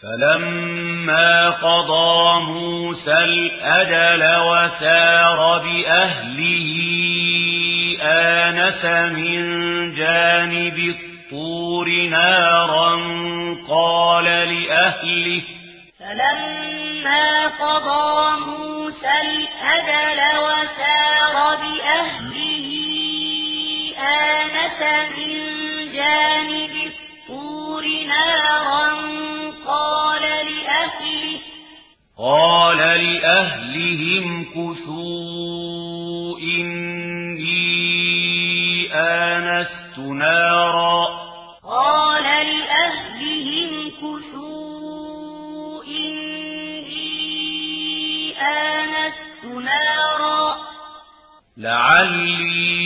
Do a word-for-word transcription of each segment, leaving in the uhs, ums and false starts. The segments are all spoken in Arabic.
فلما قضى موسى الأجل وسار بأهله آنس من جانب الطور نارا قال لأهله فلما قضى موسى الأجل وسار بأهله آنس من جانب الطور نارا قال لأهله قال لأهلهم كثوا إني آنست نارا قال لأهلهم كثوا إني آنست نارا لعلي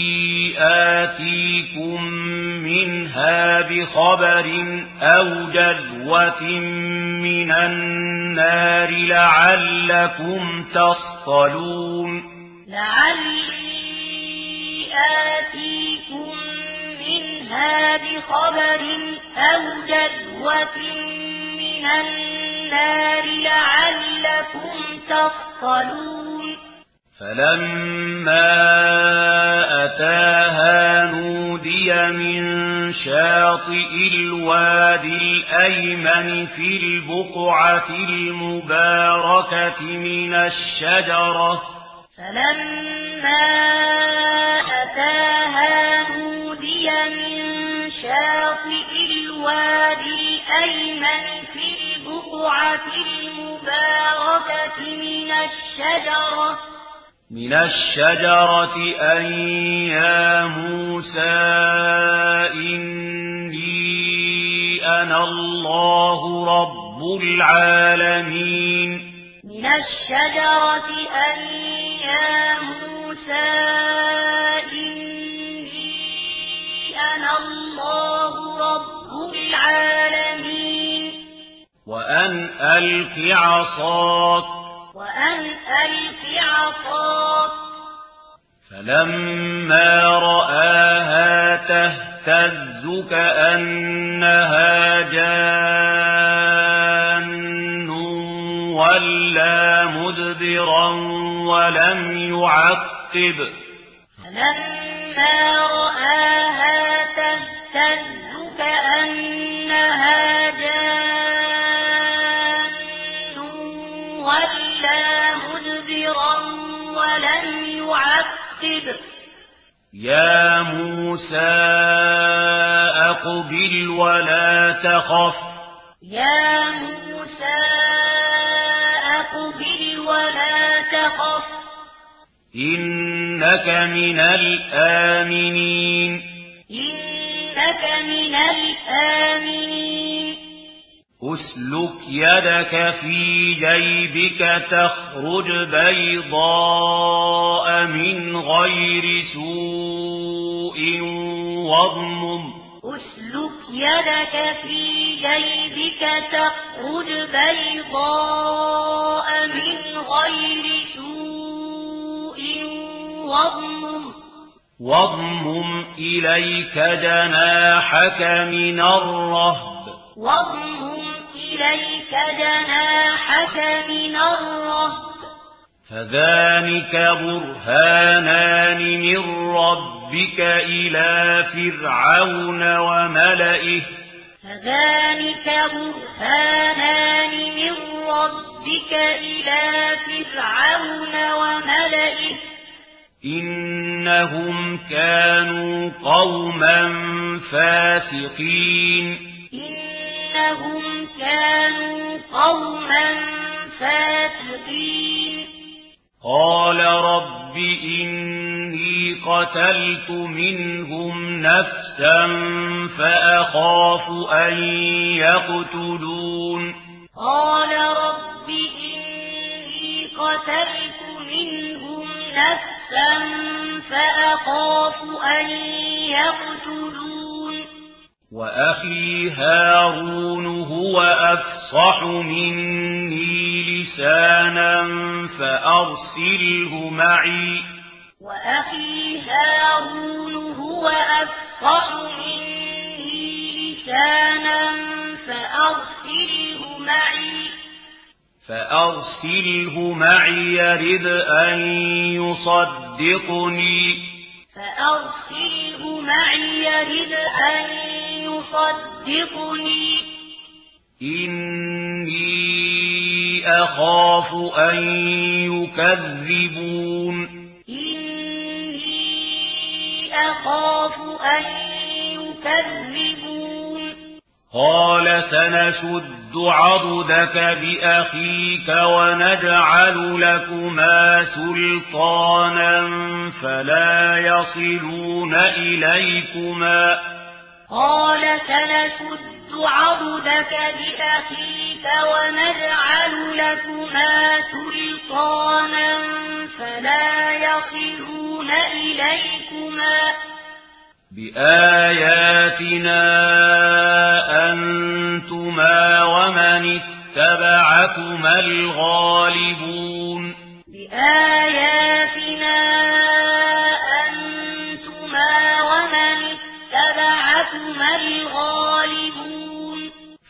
آتيكم منها بخبر أو جذوة من النار لعلكم تصطلون لعلي آتيكم منها بخبر أو جذوة من النار لعلكم تصطلون فلما أتاها نودي من شاطئ الوادي الأيمن في البقعة المباركة من الشجرة فلما أتاها نودي من شاطئ الوادي الأيمن في البقعة المباركة من الشجرة من الشجرة أن يا موسى إني أنا الله رب العالمين من الشجرة أن يا موسى إني أنا الله رب العالمين وأن ألق عصاك وأن ألق عصاك فلما رآها تهتز كأنها جان ولا مدبرا ولم يعقب فلما رآها تهتز كأنها جان ولا مدبرا ولم يعقب يا موسى أقبل ولا تخف يا موسى أقبل ولا تخف إنك من الآمنين إنك من الآمنين أسلك يدك في جيبك تخرج بيضاء من غير سوء واضمم أسلك يدك في جيبك تخرج بيضاء من غير سوء واضمم واضمم إليك جناحك من الرهب واضمم إليك جناحك من الرهب فذلك برهانان من ربك إلى فرعون وملئه فذلك برهانان من ربك إلى فرعون وملئه إنهم كانوا قوما فاسقين إنهم كانوا قوما فاسقين قال رب إني قتلت منهم نفسا فأخاف أن يقتلون قال رب إني قتلت منهم نفسا فأخاف أن يقتلون وأخي هارون هو أفصح مني لسانا فأرسله معي وأخي هارون هو أفصح مني لسانا فأرسله فأرسله معي يرد أن يصدقني فأرسله معي يرد أن يصدقني إني أخاف أن يكذبون إني أخاف أن يكذبون قال سنشد عضدك بأخيك ونجعل لكما سلطانا فلا يصلون إليكما قال سنشد عضدك بأخيك ونجعل لكما سلطانا فلا يصلون إليكما بآياتنا أنتما ومن اتبعكما الغالبون بآياتنا أنتما ومن اتبعكما الغالبون